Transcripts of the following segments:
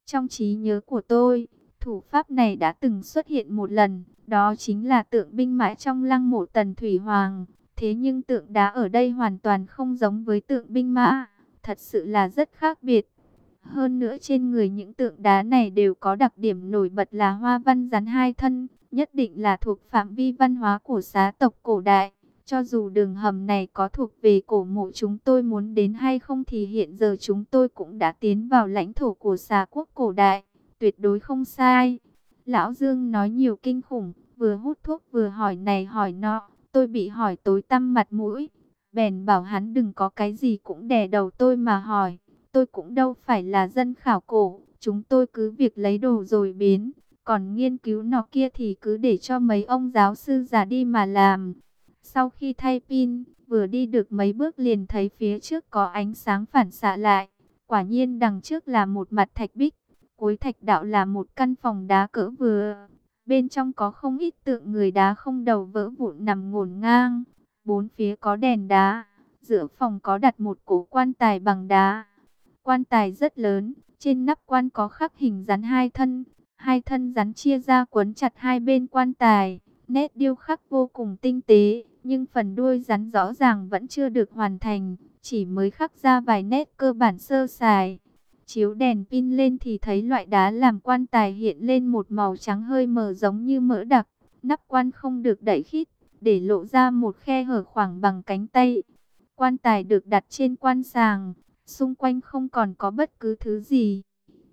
Trong trí nhớ của tôi, thủ pháp này đã từng xuất hiện một lần, đó chính là tượng binh mã trong lăng mộ Tần Thủy Hoàng. Thế nhưng tượng đá ở đây hoàn toàn không giống với tượng binh mã, thật sự là rất khác biệt. Hơn nữa trên người những tượng đá này đều có đặc điểm nổi bật là hoa văn rắn hai thân, nhất định là thuộc phạm vi văn hóa của xá tộc cổ đại. Cho dù đường hầm này có thuộc về cổ mộ chúng tôi muốn đến hay không thì hiện giờ chúng tôi cũng đã tiến vào lãnh thổ của xá quốc cổ đại, tuyệt đối không sai. Lão Dương nói nhiều kinh khủng, vừa hút thuốc vừa hỏi này hỏi nọ, tôi bị hỏi tối tăm mặt mũi. Bèn bảo hắn đừng có cái gì cũng đè đầu tôi mà hỏi. Tôi cũng đâu phải là dân khảo cổ, chúng tôi cứ việc lấy đồ rồi biến. Còn nghiên cứu nọ kia thì cứ để cho mấy ông giáo sư già đi mà làm. Sau khi thay pin, vừa đi được mấy bước liền thấy phía trước có ánh sáng phản xạ lại. Quả nhiên đằng trước là một mặt thạch bích, cuối thạch đạo là một căn phòng đá cỡ vừa. Bên trong có không ít tượng người đá không đầu vỡ vụn nằm ngổn ngang. Bốn phía có đèn đá, giữa phòng có đặt một cổ quan tài bằng đá. Quan tài rất lớn, trên nắp quan có khắc hình rắn hai thân rắn chia ra quấn chặt hai bên quan tài. Nét điêu khắc vô cùng tinh tế, nhưng phần đuôi rắn rõ ràng vẫn chưa được hoàn thành, chỉ mới khắc ra vài nét cơ bản sơ sài. Chiếu đèn pin lên thì thấy loại đá làm quan tài hiện lên một màu trắng hơi mờ giống như mỡ đặc. Nắp quan không được đậy khít, để lộ ra một khe hở khoảng bằng cánh tay. Quan tài được đặt trên quan sàng, xung quanh không còn có bất cứ thứ gì.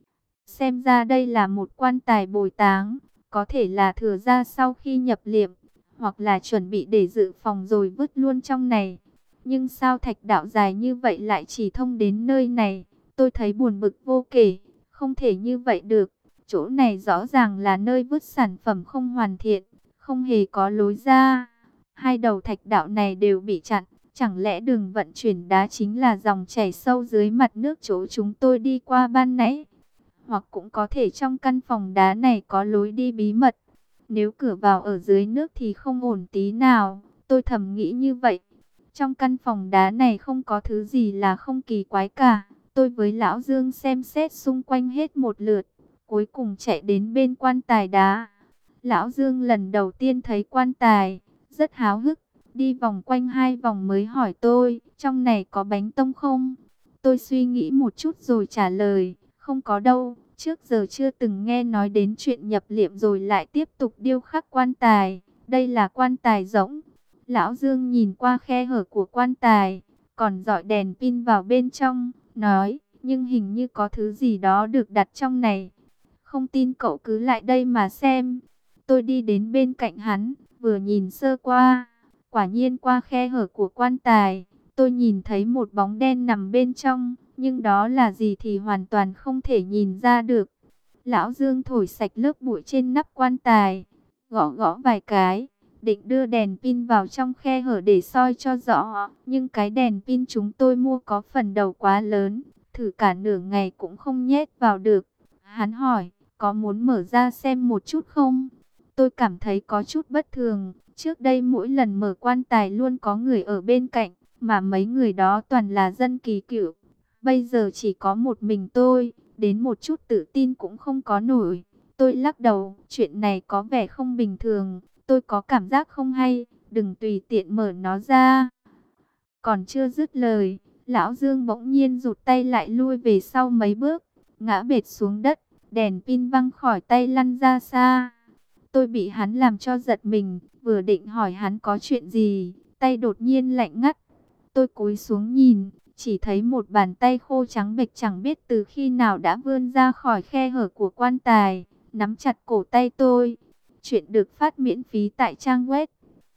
Xem ra đây là một quan tài bồi táng, có thể là thừa ra sau khi nhập liệm, hoặc là chuẩn bị để dự phòng rồi vứt luôn trong này. Nhưng sao thạch đạo dài như vậy lại chỉ thông đến nơi này? Tôi thấy buồn bực vô kể, không thể như vậy được. Chỗ này rõ ràng là nơi vứt sản phẩm không hoàn thiện, không hề có lối ra. Hai đầu thạch đạo này đều bị chặn. Chẳng lẽ đường vận chuyển đá chính là dòng chảy sâu dưới mặt nước chỗ chúng tôi đi qua ban nãy? Hoặc cũng có thể trong căn phòng đá này có lối đi bí mật. Nếu cửa vào ở dưới nước thì không ổn tí nào, tôi thầm nghĩ như vậy. Trong căn phòng đá này không có thứ gì là không kỳ quái cả. Tôi với Lão Dương xem xét xung quanh hết một lượt, cuối cùng chạy đến bên quan tài đá. Lão Dương lần đầu tiên thấy quan tài, rất háo hức. Đi vòng quanh hai vòng mới hỏi tôi, trong này có bánh tông không? Tôi suy nghĩ một chút rồi trả lời, không có đâu, trước giờ chưa từng nghe nói đến chuyện nhập liệm rồi lại tiếp tục điêu khắc quan tài, đây là quan tài rỗng. Lão Dương nhìn qua khe hở của quan tài, còn dọi đèn pin vào bên trong, nói, nhưng hình như có thứ gì đó được đặt trong này. Không tin cậu cứ lại đây mà xem. Tôi đi đến bên cạnh hắn, vừa nhìn sơ qua. Quả nhiên qua khe hở của quan tài, tôi nhìn thấy một bóng đen nằm bên trong, nhưng đó là gì thì hoàn toàn không thể nhìn ra được. Lão Dương thổi sạch lớp bụi trên nắp quan tài, gõ gõ vài cái, định đưa đèn pin vào trong khe hở để soi cho rõ. Nhưng cái đèn pin chúng tôi mua có phần đầu quá lớn, thử cả nửa ngày cũng không nhét vào được. Hắn hỏi, có muốn mở ra xem một chút không? Tôi cảm thấy có chút bất thường. Trước đây mỗi lần mở quan tài luôn có người ở bên cạnh, mà mấy người đó toàn là dân kỳ cựu. Bây giờ chỉ có một mình tôi, đến một chút tự tin cũng không có nổi. Tôi lắc đầu, chuyện này có vẻ không bình thường, tôi có cảm giác không hay, đừng tùy tiện mở nó ra. Còn chưa dứt lời, Lão Dương bỗng nhiên rụt tay lại lui về sau mấy bước, ngã bệt xuống đất, đèn pin văng khỏi tay lăn ra xa. Tôi bị hắn làm cho giật mình, vừa định hỏi hắn có chuyện gì, tay đột nhiên lạnh ngắt. Tôi cúi xuống nhìn, chỉ thấy một bàn tay khô trắng bệch chẳng biết từ khi nào đã vươn ra khỏi khe hở của quan tài, nắm chặt cổ tay tôi. Chuyện được phát miễn phí tại trang web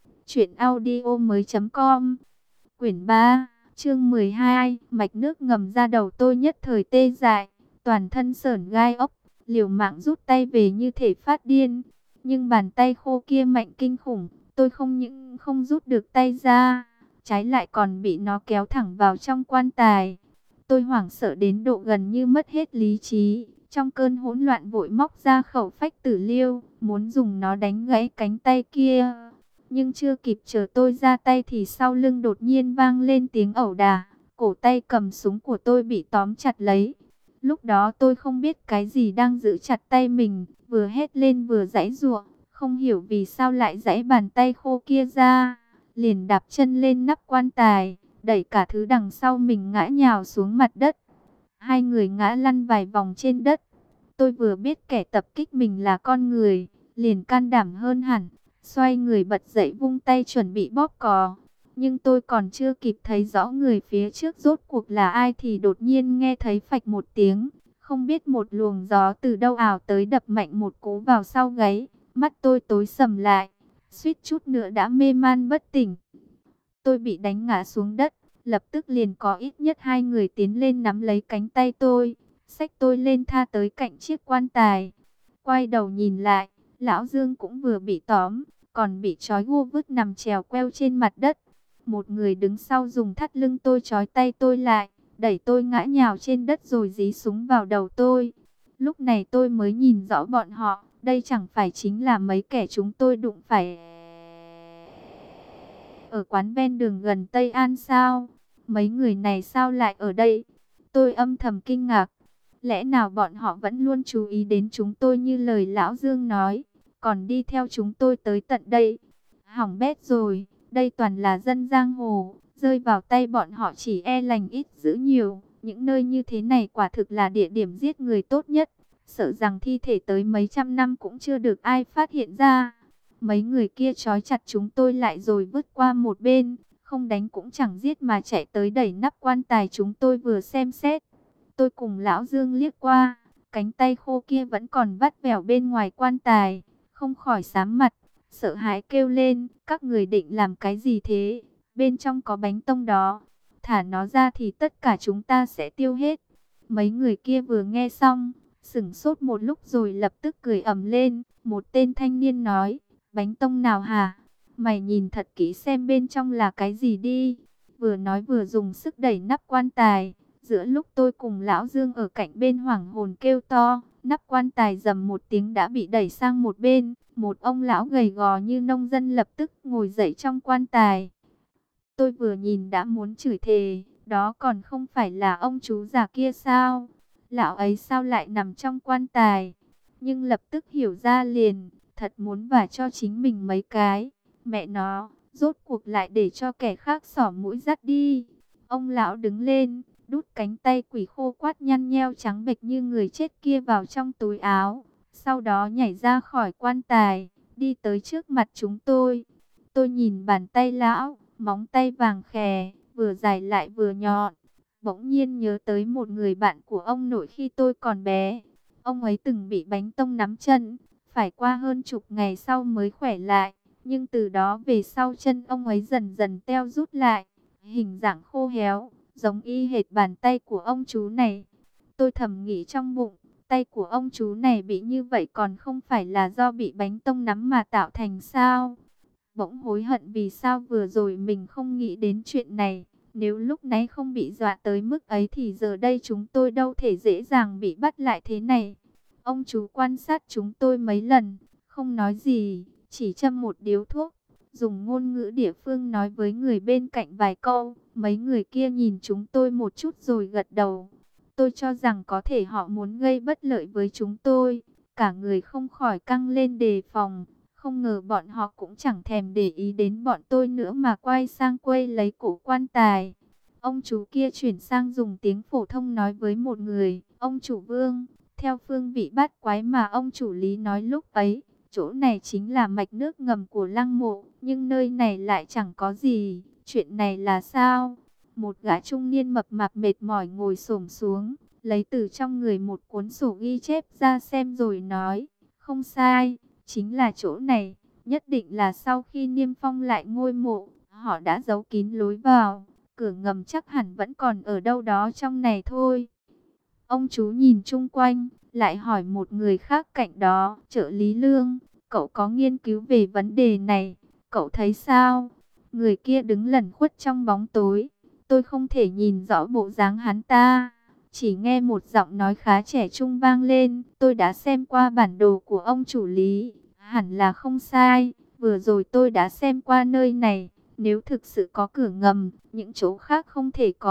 truyệnaudiomoi.com. Quyển 3, chương 12, mạch nước ngầm ra đầu tôi nhất thời tê dại, toàn thân sởn gai ốc, liều mạng rút tay về như thể phát điên. Nhưng bàn tay khô kia mạnh kinh khủng, tôi không những không rút được tay ra, trái lại còn bị nó kéo thẳng vào trong quan tài. Tôi hoảng sợ đến độ gần như mất hết lý trí, trong cơn hỗn loạn vội móc ra khẩu phách tử liêu, muốn dùng nó đánh gãy cánh tay kia. Nhưng chưa kịp chờ tôi ra tay thì sau lưng đột nhiên vang lên tiếng ẩu đả, cổ tay cầm súng của tôi bị tóm chặt lấy. Lúc đó tôi không biết cái gì đang giữ chặt tay mình, vừa hét lên vừa giãy giụa, không hiểu vì sao lại giãy bàn tay khô kia ra, liền đạp chân lên nắp quan tài, đẩy cả thứ đằng sau mình ngã nhào xuống mặt đất. Hai người ngã lăn vài vòng trên đất. Tôi vừa biết kẻ tập kích mình là con người, liền can đảm hơn hẳn, xoay người bật dậy vung tay chuẩn bị bóp cò. Nhưng tôi còn chưa kịp thấy rõ người phía trước rốt cuộc là ai thì đột nhiên nghe thấy phạch một tiếng. Không biết một luồng gió từ đâu ảo tới đập mạnh một cú vào sau gáy. Mắt tôi tối sầm lại, suýt chút nữa đã mê man bất tỉnh. Tôi bị đánh ngã xuống đất, lập tức liền có ít nhất hai người tiến lên nắm lấy cánh tay tôi, xách tôi lên tha tới cạnh chiếc quan tài. Quay đầu nhìn lại, lão Dương cũng vừa bị tóm, còn bị trói gô vứt nằm chèo queo trên mặt đất. Một người đứng sau dùng thắt lưng tôi trói tay tôi lại, đẩy tôi ngã nhào trên đất rồi dí súng vào đầu tôi. Lúc này tôi mới nhìn rõ bọn họ, đây chẳng phải chính là mấy kẻ chúng tôi đụng phải ở quán ven đường gần Tây An sao? Mấy người này sao lại ở đây? Tôi âm thầm kinh ngạc. Lẽ nào bọn họ vẫn luôn chú ý đến chúng tôi như lời lão Dương nói, còn đi theo chúng tôi tới tận đây? Hỏng bét rồi, đây toàn là dân giang hồ, rơi vào tay bọn họ chỉ e lành ít dữ nhiều. Những nơi như thế này quả thực là địa điểm giết người tốt nhất. Sợ rằng thi thể tới mấy trăm năm cũng chưa được ai phát hiện ra. Mấy người kia trói chặt chúng tôi lại rồi vứt qua một bên, không đánh cũng chẳng giết mà chạy tới đẩy nắp quan tài chúng tôi vừa xem xét. Tôi cùng lão Dương liếc qua, cánh tay khô kia vẫn còn vắt vẻo bên ngoài quan tài, không khỏi xám mặt, sợ hãi kêu lên, các người định làm cái gì thế? Bên trong có bánh tông đó, thả nó ra thì tất cả chúng ta sẽ tiêu hết. Mấy người kia vừa nghe xong, sửng sốt một lúc rồi lập tức cười ầm lên, một tên thanh niên nói, bánh tông nào hả? Mày nhìn thật kỹ xem bên trong là cái gì đi. Vừa nói vừa dùng sức đẩy nắp quan tài. Giữa lúc tôi cùng lão Dương ở cạnh bên hoảng hồn kêu to, nắp quan tài rầm một tiếng đã bị đẩy sang một bên. Một ông lão gầy gò như nông dân lập tức ngồi dậy trong quan tài. Tôi vừa nhìn đã muốn chửi thề, đó còn không phải là ông chú già kia sao? Lão ấy sao lại nằm trong quan tài? Nhưng lập tức hiểu ra liền, thật muốn vả cho chính mình mấy cái. Mẹ nó, rốt cuộc lại để cho kẻ khác xỏ mũi dắt đi. Ông lão đứng lên, đút cánh tay quỷ khô quắt nhăn nheo trắng bệch như người chết kia vào trong túi áo. Sau đó nhảy ra khỏi quan tài, đi tới trước mặt chúng tôi. Tôi nhìn bàn tay lão, móng tay vàng khè, vừa dài lại vừa nhọn. Bỗng nhiên nhớ tới một người bạn của ông nội khi tôi còn bé. Ông ấy từng bị bánh tông nắm chân, phải qua hơn chục ngày sau mới khỏe lại. Nhưng từ đó về sau chân ông ấy dần dần teo rút lại, hình dạng khô héo, giống y hệt bàn tay của ông chú này. Tôi thầm nghĩ trong bụng, tay của ông chú này bị như vậy còn không phải là do bị bánh tông nắm mà tạo thành sao? Bỗng hối hận vì sao vừa rồi mình không nghĩ đến chuyện này. Nếu lúc nãy không bị dọa tới mức ấy thì giờ đây chúng tôi đâu thể dễ dàng bị bắt lại thế này. Ông chú quan sát chúng tôi mấy lần, không nói gì, chỉ châm một điếu thuốc, dùng ngôn ngữ địa phương nói với người bên cạnh vài câu. Mấy người kia nhìn chúng tôi một chút rồi gật đầu. Tôi cho rằng có thể họ muốn gây bất lợi với chúng tôi. Cả người không khỏi căng lên đề phòng. Không ngờ bọn họ cũng chẳng thèm để ý đến bọn tôi nữa mà quay sang quay lấy cổ quan tài. Ông chú kia chuyển sang dùng tiếng phổ thông nói với một người, ông chủ Vương, theo phương vị bát quái mà ông chủ Lý nói lúc ấy, chỗ này chính là mạch nước ngầm của lăng mộ, nhưng nơi này lại chẳng có gì, chuyện này là sao? Một gã trung niên mập mạp mệt mỏi ngồi xổm xuống, lấy từ trong người một cuốn sổ ghi chép ra xem rồi nói, không sai. Chính là chỗ này, nhất định là sau khi niêm phong lại ngôi mộ, họ đã giấu kín lối vào, cửa ngầm chắc hẳn vẫn còn ở đâu đó trong này thôi. Ông chú nhìn chung quanh, lại hỏi một người khác cạnh đó, trợ lý Lương, cậu có nghiên cứu về vấn đề này, cậu thấy sao? Người kia đứng lẩn khuất trong bóng tối, tôi không thể nhìn rõ bộ dáng hắn ta. Chỉ nghe một giọng nói khá trẻ trung vang lên, tôi đã xem qua bản đồ của ông chủ Lý, hẳn là không sai, vừa rồi tôi đã xem qua nơi này, nếu thực sự có cửa ngầm, những chỗ khác không thể có,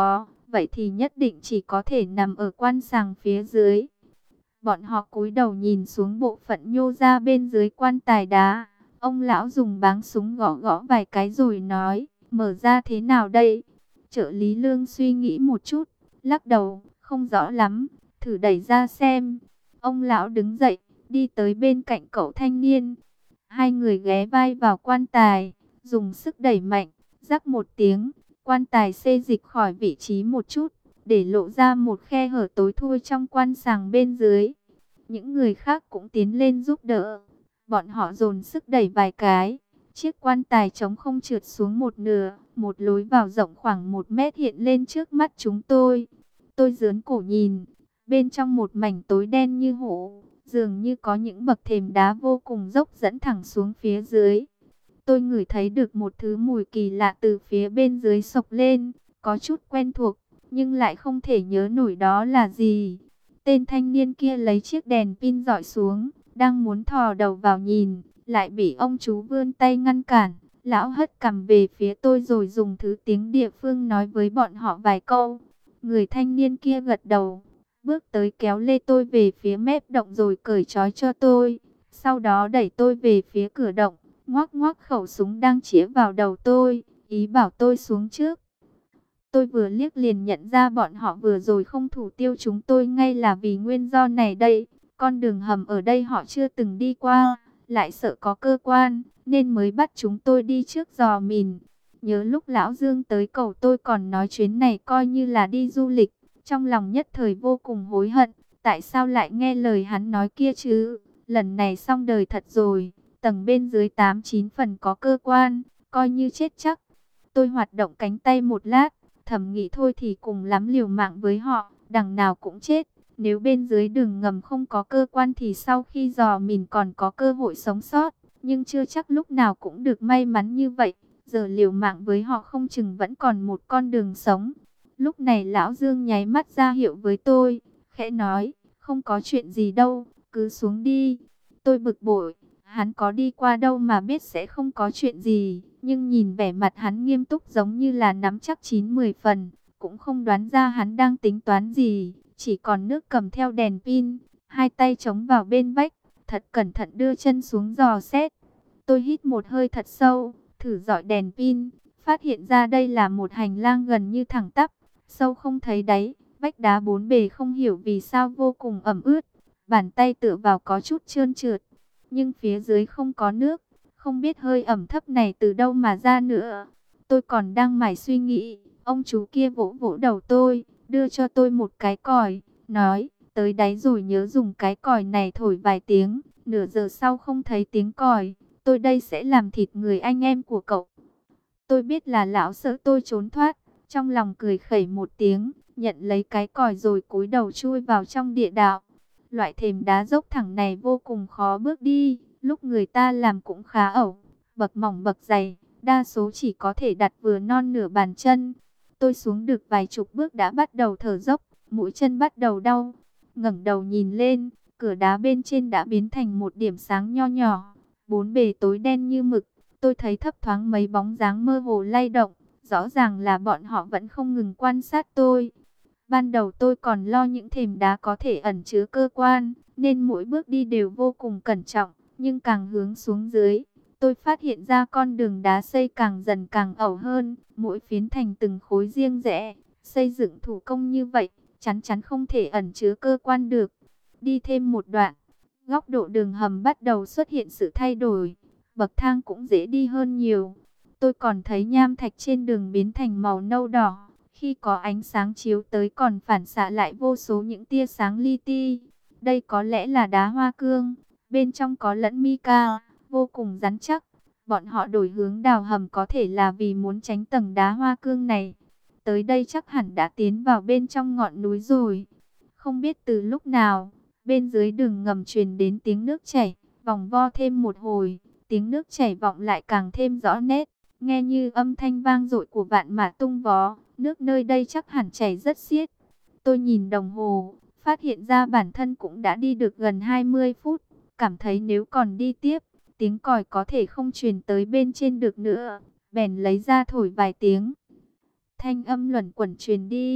vậy thì nhất định chỉ có thể nằm ở quan sàng phía dưới. Bọn họ cúi đầu nhìn xuống bộ phận nhô ra bên dưới quan tài đá. Ông lão dùng báng súng gõ gõ vài cái rồi nói, mở ra thế nào đây? Trợ lý Lương suy nghĩ một chút, lắc đầu, không rõ lắm, thử đẩy ra xem. Ông lão đứng dậy, đi tới bên cạnh cậu thanh niên. Hai người ghé vai vào quan tài, dùng sức đẩy mạnh, rắc một tiếng, quan tài xê dịch khỏi vị trí một chút, để lộ ra một khe hở tối thui trong quan sàng bên dưới. Những người khác cũng tiến lên giúp đỡ. Bọn họ dồn sức đẩy vài cái. Chiếc quan tài trống không trượt xuống một nửa. Một lối vào rộng khoảng 1 mét hiện lên trước mắt chúng tôi. Tôi giớn cổ nhìn. Bên trong một mảnh tối đen như hổ, dường như có những bậc thềm đá vô cùng dốc dẫn thẳng xuống phía dưới. Tôi ngửi thấy được một thứ mùi kỳ lạ từ phía bên dưới xộc lên. Có chút quen thuộc, nhưng lại không thể nhớ nổi đó là gì. Tên thanh niên kia lấy chiếc đèn pin dọi xuống, đang muốn thò đầu vào nhìn, lại bị ông chú vươn tay ngăn cản. Lão hất cằm về phía tôi rồi dùng thứ tiếng địa phương nói với bọn họ vài câu. Người thanh niên kia gật đầu, bước tới kéo lê tôi về phía mép động rồi cởi trói cho tôi. Sau đó đẩy tôi về phía cửa động, ngoắc ngoắc khẩu súng đang chĩa vào đầu tôi, ý bảo tôi xuống trước. Tôi vừa liếc liền nhận ra bọn họ vừa rồi không thủ tiêu chúng tôi ngay là vì nguyên do này đây. Con đường hầm ở đây họ chưa từng đi qua, lại sợ có cơ quan, nên mới bắt chúng tôi đi trước dò mìn. Nhớ lúc Lão Dương tới cầu tôi còn nói chuyến này coi như là đi du lịch, trong lòng nhất thời vô cùng hối hận. Tại sao lại nghe lời hắn nói kia chứ? Lần này xong đời thật rồi, tầng bên dưới 8-9 phần có cơ quan, coi như chết chắc. Tôi hoạt động cánh tay một lát, thầm nghĩ thôi thì cùng lắm liều mạng với họ, đằng nào cũng chết. Nếu bên dưới đường ngầm không có cơ quan thì sau khi dò mìn còn có cơ hội sống sót. Nhưng chưa chắc lúc nào cũng được may mắn như vậy. Giờ liều mạng với họ không chừng vẫn còn một con đường sống. Lúc này Lão Dương nháy mắt ra hiệu với tôi, khẽ nói, không có chuyện gì đâu, cứ xuống đi. Tôi bực bội, hắn có đi qua đâu mà biết sẽ không có chuyện gì. Nhưng nhìn vẻ mặt hắn nghiêm túc giống như là nắm chắc 9-10 phần, cũng không đoán ra hắn đang tính toán gì. Chỉ còn nước cầm theo đèn pin, hai tay chống vào bên vách, thật cẩn thận đưa chân xuống dò xét. Tôi hít một hơi thật sâu, thử dọi đèn pin, phát hiện ra đây là một hành lang gần như thẳng tắp, sâu không thấy đáy, vách đá bốn bề không hiểu vì sao vô cùng ẩm ướt, bàn tay tựa vào có chút trơn trượt, nhưng phía dưới không có nước, không biết hơi ẩm thấp này từ đâu mà ra nữa. Tôi còn đang mải suy nghĩ, ông chú kia vỗ vỗ đầu tôi, đưa cho tôi một cái còi, nói, tới đáy rồi nhớ dùng cái còi này thổi vài tiếng, nửa giờ sau không thấy tiếng còi, tôi đây sẽ làm thịt người anh em của cậu. Tôi biết là lão sợ tôi trốn thoát, trong lòng cười khẩy một tiếng, nhận lấy cái còi rồi cúi đầu chui vào trong địa đạo. Loại thềm đá dốc thẳng này vô cùng khó bước đi, lúc người ta làm cũng khá ẩu, bậc mỏng bậc dày, đa số chỉ có thể đặt vừa non nửa bàn chân. Tôi xuống được vài chục bước đã bắt đầu thở dốc, mũi chân bắt đầu đau. Ngẩng đầu nhìn lên, cửa đá bên trên đã biến thành một điểm sáng nho nhỏ, bốn bề tối đen như mực. Tôi thấy thấp thoáng mấy bóng dáng mơ hồ lay động, rõ ràng là bọn họ vẫn không ngừng quan sát tôi. Ban đầu tôi còn lo những thềm đá có thể ẩn chứa cơ quan, nên mỗi bước đi đều vô cùng cẩn trọng, nhưng càng hướng xuống dưới, tôi phát hiện ra con đường đá xây càng dần càng ẩu hơn, mỗi phiến thành từng khối riêng rẽ, xây dựng thủ công như vậy, chắn chắn không thể ẩn chứa cơ quan được. Đi thêm một đoạn, góc độ đường hầm bắt đầu xuất hiện sự thay đổi, bậc thang cũng dễ đi hơn nhiều. Tôi còn thấy nham thạch trên đường biến thành màu nâu đỏ, khi có ánh sáng chiếu tới còn phản xạ lại vô số những tia sáng li ti. Đây có lẽ là đá hoa cương, bên trong có lẫn mica, vô cùng rắn chắc. Bọn họ đổi hướng đào hầm có thể là vì muốn tránh tầng đá hoa cương này. Tới đây chắc hẳn đã tiến vào bên trong ngọn núi rồi. Không biết từ lúc nào, bên dưới đường ngầm truyền đến tiếng nước chảy, vòng vo thêm một hồi, tiếng nước chảy vọng lại càng thêm rõ nét, nghe như âm thanh vang dội của vạn mã tung vó, nước nơi đây chắc hẳn chảy rất xiết. Tôi nhìn đồng hồ, phát hiện ra bản thân cũng đã đi được gần 20 phút, cảm thấy nếu còn đi tiếp, tiếng còi có thể không truyền tới bên trên được nữa, bèn lấy ra thổi vài tiếng. Thanh âm luẩn quẩn truyền đi,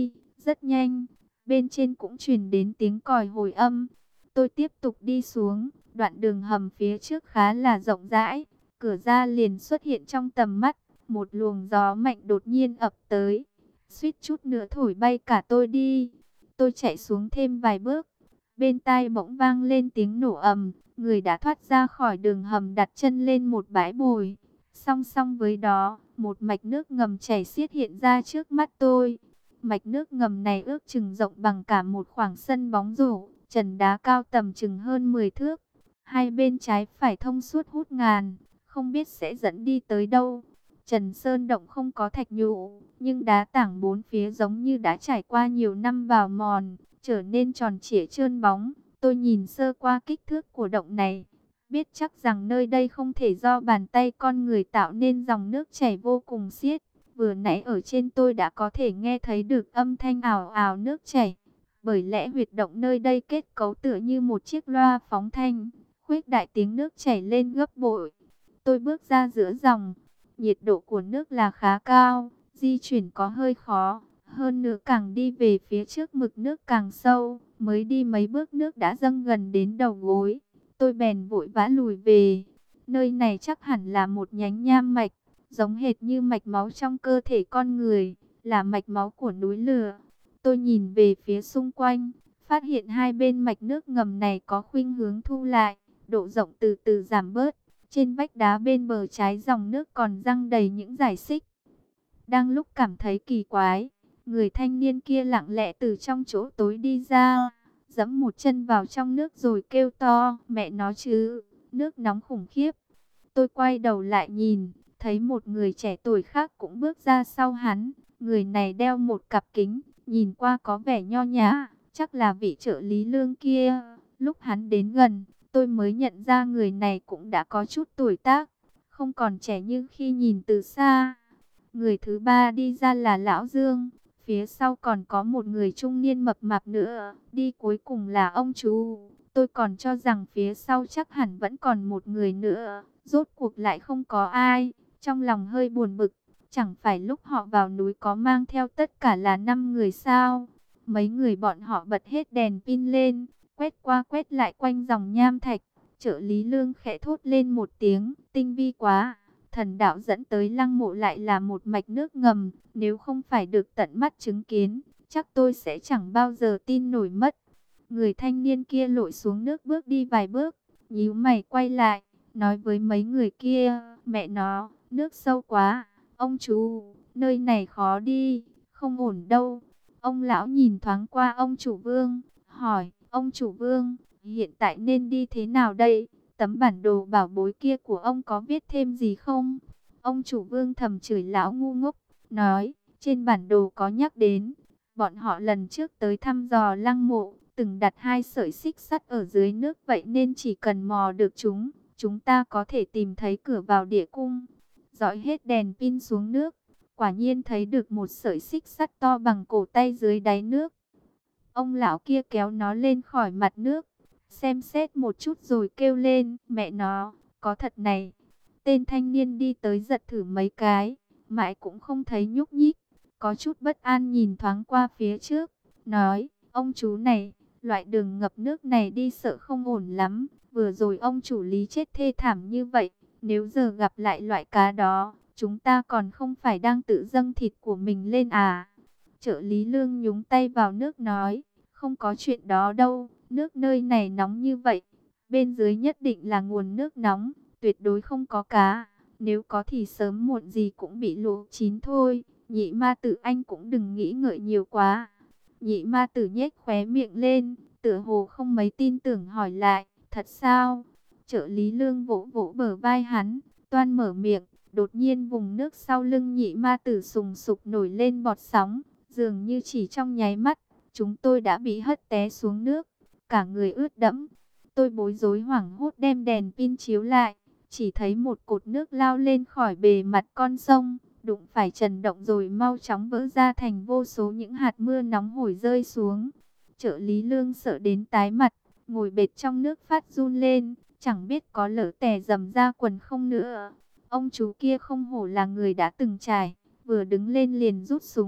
Rất nhanh, bên trên cũng truyền đến tiếng còi hồi âm. Tôi tiếp tục đi xuống, đoạn đường hầm phía trước khá là rộng rãi, cửa ra liền xuất hiện trong tầm mắt. Một luồng gió mạnh đột nhiên ập tới, suýt chút nữa thổi bay cả tôi đi. Tôi chạy xuống thêm vài bước, bên tai bỗng vang lên tiếng nổ ầm, người đã thoát ra khỏi đường hầm đặt chân lên một bãi bồi. Song song với đó, một mạch nước ngầm chảy xiết hiện ra trước mắt tôi. Mạch nước ngầm này ước chừng rộng bằng cả một khoảng sân bóng rổ, trần đá cao tầm chừng hơn 10 thước. Hai bên trái phải thông suốt hút ngàn, không biết sẽ dẫn đi tới đâu. Trần Sơn Động không có thạch nhũ, nhưng đá tảng bốn phía giống như đã trải qua nhiều năm bào mòn, trở nên tròn trịa trơn bóng. Tôi nhìn sơ qua kích thước của động này, biết chắc rằng nơi đây không thể do bàn tay con người tạo nên dòng nước chảy vô cùng xiết. Vừa nãy ở trên tôi đã có thể nghe thấy được âm thanh ào ào nước chảy. Bởi lẽ huyệt động nơi đây kết cấu tựa như một chiếc loa phóng thanh, khuếch đại tiếng nước chảy lên gấp bội. Tôi bước ra giữa dòng, nhiệt độ của nước là khá cao, di chuyển có hơi khó. Hơn nữa càng đi về phía trước mực nước càng sâu, mới đi mấy bước nước đã dâng gần đến đầu gối. Tôi bèn vội vã lùi về. Nơi này chắc hẳn là một nhánh nham mạch, giống hệt như mạch máu trong cơ thể con người, là mạch máu của núi lửa. Tôi nhìn về phía xung quanh, phát hiện hai bên mạch nước ngầm này có khuynh hướng thu lại, độ rộng từ từ giảm bớt. Trên vách đá bên bờ trái dòng nước còn răng đầy những dải xích. Đang lúc cảm thấy kỳ quái, người thanh niên kia lặng lẽ từ trong chỗ tối đi ra, giẫm một chân vào trong nước rồi kêu to, mẹ nó chứ, nước nóng khủng khiếp. Tôi quay đầu lại nhìn, thấy một người trẻ tuổi khác cũng bước ra sau hắn. Người này đeo một cặp kính, nhìn qua có vẻ nho nhã, chắc là vị trợ lý Lương kia. Lúc hắn đến gần, tôi mới nhận ra người này cũng đã có chút tuổi tác, không còn trẻ như khi nhìn từ xa. Người thứ ba đi ra là Lão Dương, phía sau còn có một người trung niên mập mạp nữa, đi cuối cùng là ông chú. Tôi còn cho rằng phía sau chắc hẳn vẫn còn một người nữa, rốt cuộc lại không có ai, trong lòng hơi buồn bực. Chẳng phải lúc họ vào núi có mang theo tất cả là 5 người sao? Mấy người bọn họ bật hết đèn pin lên, quét qua quét lại quanh dòng nham thạch. Trợ lý Lương khẽ thốt lên một tiếng, tinh vi quá. Thần đạo dẫn tới lăng mộ lại là một mạch nước ngầm, nếu không phải được tận mắt chứng kiến, chắc tôi sẽ chẳng bao giờ tin nổi mất. Người thanh niên kia lội xuống nước bước đi vài bước, nhíu mày quay lại, nói với mấy người kia, mẹ nó, nước sâu quá, ông chú, nơi này khó đi, không ổn đâu. Ông lão nhìn thoáng qua ông chủ Vương, hỏi, ông chủ Vương, hiện tại nên đi thế nào đây? Tấm bản đồ bảo bối kia của ông có viết thêm gì không? Ông chủ Vương thầm chửi lão ngu ngốc, nói, trên bản đồ có nhắc đến, bọn họ lần trước tới thăm dò lăng mộ, từng đặt 2 sợi xích sắt ở dưới nước, vậy nên chỉ cần mò được chúng ta có thể tìm thấy cửa vào địa cung. Dọi hết đèn pin xuống nước, quả nhiên thấy được một sợi xích sắt to bằng cổ tay dưới đáy nước. Ông lão kia kéo nó lên khỏi mặt nước, xem xét một chút rồi kêu lên, mẹ nó, có thật này. Tên thanh niên đi tới giật thử mấy cái, mãi cũng không thấy nhúc nhích, có chút bất an nhìn thoáng qua phía trước, nói, ông chú này, loại đường ngập nước này đi sợ không ổn lắm, vừa rồi ông chủ Lý chết thê thảm như vậy, nếu giờ gặp lại loại cá đó, chúng ta còn không phải đang tự dâng thịt của mình lên à. Trợ lý Lương nhúng tay vào nước nói, không có chuyện đó đâu, nước nơi này nóng như vậy, bên dưới nhất định là nguồn nước nóng, tuyệt đối không có cá, nếu có thì sớm muộn gì cũng bị luộc chín thôi. Nhị ma tử anh cũng đừng nghĩ ngợi nhiều quá. Nhị ma tử nhếch khóe miệng lên, tựa hồ không mấy tin tưởng hỏi lại, thật sao? Trợ lý Lương vỗ vỗ bờ vai hắn, toan mở miệng, đột nhiên vùng nước sau lưng nhị ma tử sùng sục nổi lên bọt sóng, dường như chỉ trong nháy mắt, chúng tôi đã bị hất té xuống nước, cả người ướt đẫm. Tôi bối rối hoảng hốt đem đèn pin chiếu lại, chỉ thấy một cột nước lao lên khỏi bề mặt con sông, đụng phải trần động rồi mau chóng vỡ ra thành vô số những hạt mưa nóng hổi rơi xuống. Trợ lý Lương sợ đến tái mặt, ngồi bệt trong nước phát run lên, chẳng biết có lỡ tè dầm ra quần không nữa. Ông chú kia không hổ là người đã từng trải, vừa đứng lên liền rút súng,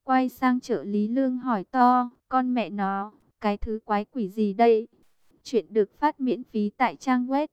Quay sang trợ lý Lương hỏi to, con mẹ nó, cái thứ quái quỷ gì đây? Chuyện được phát miễn phí tại trang web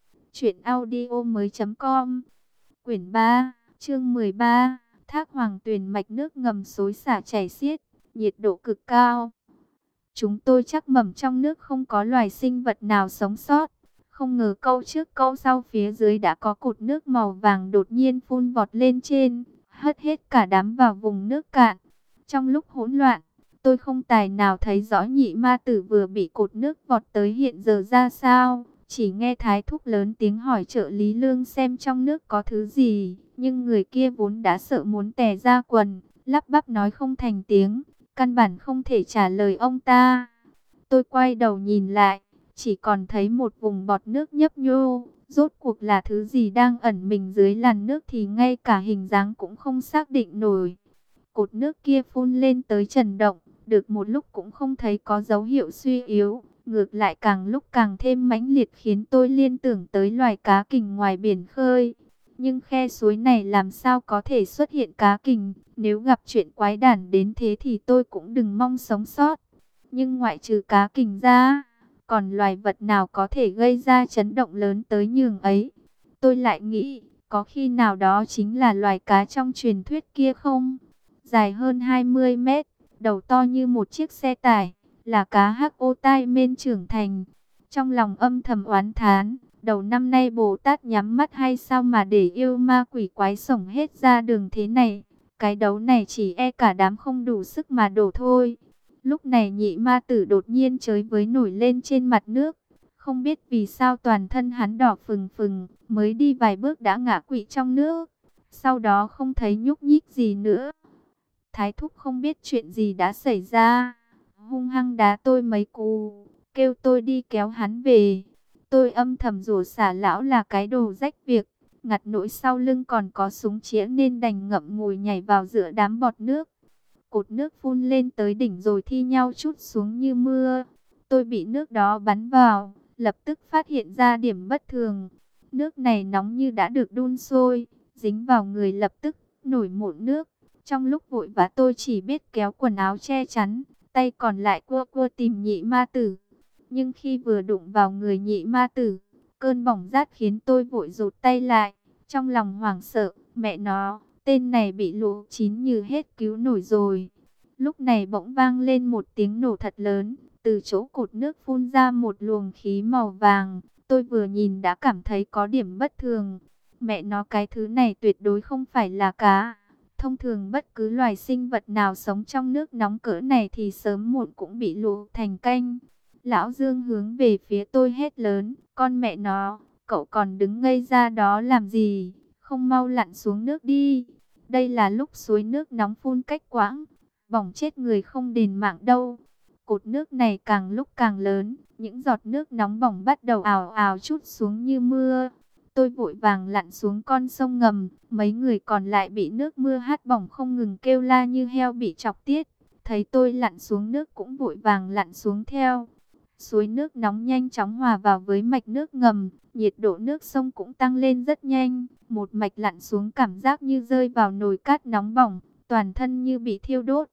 truyệnaudiomoi.com. Quyển 3, chương 13, Thác Hoàng Tuyền mạch nước ngầm xối xả chảy xiết, nhiệt độ cực cao. Chúng tôi chắc mẩm trong nước không có loài sinh vật nào sống sót. Không ngờ câu trước câu sau phía dưới đã có cột nước màu vàng đột nhiên phun vọt lên trên, hất hết cả đám vào vùng nước cạn. Trong lúc hỗn loạn, tôi không tài nào thấy rõ nhị ma tử vừa bị cột nước vọt tới hiện giờ ra sao. Chỉ nghe Thái Thúc lớn tiếng hỏi trợ lý Lương xem trong nước có thứ gì. Nhưng người kia vốn đã sợ muốn tè ra quần, lắp bắp nói không thành tiếng, căn bản không thể trả lời ông ta. Tôi quay đầu nhìn lại, chỉ còn thấy một vùng bọt nước nhấp nhô. Rốt cuộc là thứ gì đang ẩn mình dưới làn nước thì ngay cả hình dáng cũng không xác định nổi. Cột nước kia phun lên tới trần động, được một lúc cũng không thấy có dấu hiệu suy yếu. Ngược lại càng lúc càng thêm mãnh liệt khiến tôi liên tưởng tới loài cá kình ngoài biển khơi. Nhưng khe suối này làm sao có thể xuất hiện cá kình, nếu gặp chuyện quái đản đến thế thì tôi cũng đừng mong sống sót. Nhưng ngoại trừ cá kình ra, còn loài vật nào có thể gây ra chấn động lớn tới nhường ấy? Tôi lại nghĩ, có khi nào đó chính là loài cá trong truyền thuyết kia không? Dài hơn 20 mét, đầu to như một chiếc xe tải, là cá hắc ô tai men trưởng thành. Trong lòng âm thầm oán thán, đầu năm nay Bồ Tát nhắm mắt hay sao mà để yêu ma quỷ quái xổng hết ra đường thế này? Cái đấu này chỉ e cả đám không đủ sức mà đổ thôi. Lúc này nhị ma tử đột nhiên chới với nổi lên trên mặt nước. Không biết vì sao toàn thân hắn đỏ phừng phừng, mới đi vài bước đã ngã quỵ trong nước. Sau đó không thấy nhúc nhích gì nữa. Thái Thúc không biết chuyện gì đã xảy ra, hung hăng đá tôi mấy cú, kêu tôi đi kéo hắn về. Tôi âm thầm rủa xả lão là cái đồ rách việc, ngặt nỗi sau lưng còn có súng chĩa nên đành ngậm ngùi nhảy vào giữa đám bọt nước. Cột nước phun lên tới đỉnh rồi thi nhau trút xuống như mưa. Tôi bị nước đó bắn vào, lập tức phát hiện ra điểm bất thường. Nước này nóng như đã được đun sôi, dính vào người lập tức nổi mụn nước. Trong lúc vội vã tôi chỉ biết kéo quần áo che chắn, tay còn lại cua cua tìm nhị ma tử. Nhưng khi vừa đụng vào người nhị ma tử, cơn bỏng rát khiến tôi vội rụt tay lại. Trong lòng hoảng sợ, mẹ nó, tên này bị lũ chín như hết cứu nổi rồi. Lúc này bỗng vang lên một tiếng nổ thật lớn, từ chỗ cột nước phun ra một luồng khí màu vàng. Tôi vừa nhìn đã cảm thấy có điểm bất thường. Mẹ nó cái thứ này tuyệt đối không phải là cá. Thông thường bất cứ loài sinh vật nào sống trong nước nóng cỡ này thì sớm muộn cũng bị luộc thành canh. Lão Dương hướng về phía tôi hét lớn, con mẹ nó, cậu còn đứng ngây ra đó làm gì, không mau lặn xuống nước đi. Đây là lúc suối nước nóng phun cách quãng, bỏng chết người không đền mạng đâu. Cột nước này càng lúc càng lớn, những giọt nước nóng bỏng bắt đầu ào ào trút xuống như mưa. Tôi vội vàng lặn xuống con sông ngầm, mấy người còn lại bị nước mưa hắt bỏng không ngừng kêu la như heo bị chọc tiết. Thấy tôi lặn xuống nước cũng vội vàng lặn xuống theo. Suối nước nóng nhanh chóng hòa vào với mạch nước ngầm, nhiệt độ nước sông cũng tăng lên rất nhanh. Một mạch lặn xuống cảm giác như rơi vào nồi cát nóng bỏng, toàn thân như bị thiêu đốt.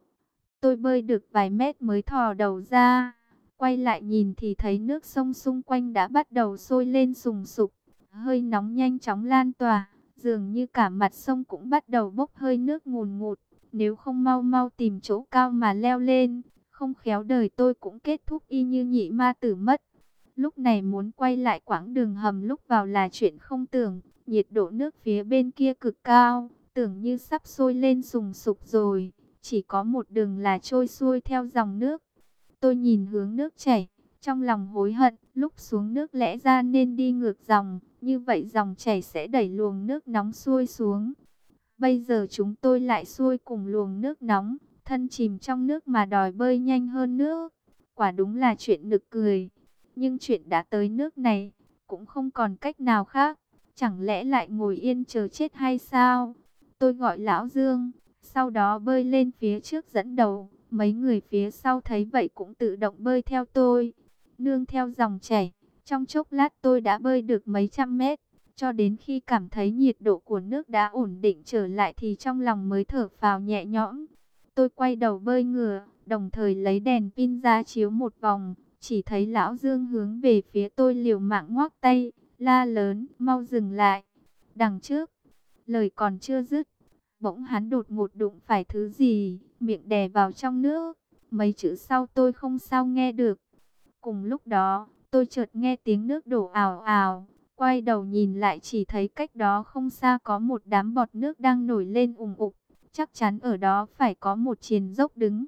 Tôi bơi được vài mét mới thò đầu ra, quay lại nhìn thì thấy nước sông xung quanh đã bắt đầu sôi lên sùng sục. Hơi nóng nhanh chóng lan tỏa, dường như cả mặt sông cũng bắt đầu bốc hơi nước ngùn ngụt. Nếu không mau mau tìm chỗ cao mà leo lên, không khéo đời tôi cũng kết thúc y như nhị ma tử mất. Lúc này muốn quay lại quãng đường hầm lúc vào là chuyện không tưởng. Nhiệt độ nước phía bên kia cực cao, tưởng như sắp sôi lên sùng sục rồi. Chỉ có một đường là trôi xuôi theo dòng nước. Tôi nhìn hướng nước chảy, trong lòng hối hận, lúc xuống nước lẽ ra nên đi ngược dòng, như vậy dòng chảy sẽ đẩy luồng nước nóng xuôi xuống. Bây giờ chúng tôi lại xuôi cùng luồng nước nóng, thân chìm trong nước mà đòi bơi nhanh hơn nước. Quả đúng là chuyện nực cười. Nhưng chuyện đã tới nước này, cũng không còn cách nào khác. Chẳng lẽ lại ngồi yên chờ chết hay sao? Tôi gọi Lão Dương, sau đó bơi lên phía trước dẫn đầu. Mấy người phía sau thấy vậy cũng tự động bơi theo tôi. Nương theo dòng chảy, trong chốc lát tôi đã bơi được mấy trăm mét. Cho đến khi cảm thấy nhiệt độ của nước đã ổn định trở lại thì trong lòng mới thở phào nhẹ nhõm. Tôi quay đầu bơi ngửa, đồng thời lấy đèn pin ra chiếu một vòng, chỉ thấy Lão Dương hướng về phía tôi liều mạng ngoắc tay, la lớn, mau dừng lại, đằng trước. Lời còn chưa dứt, bỗng hắn đột ngột đụng phải thứ gì, miệng đè vào trong nước, mấy chữ sau tôi không sao nghe được. Cùng lúc đó, tôi chợt nghe tiếng nước đổ ào ào, quay đầu nhìn lại chỉ thấy cách đó không xa có một đám bọt nước đang nổi lên ùng ục, chắc chắn ở đó phải có một triền dốc đứng.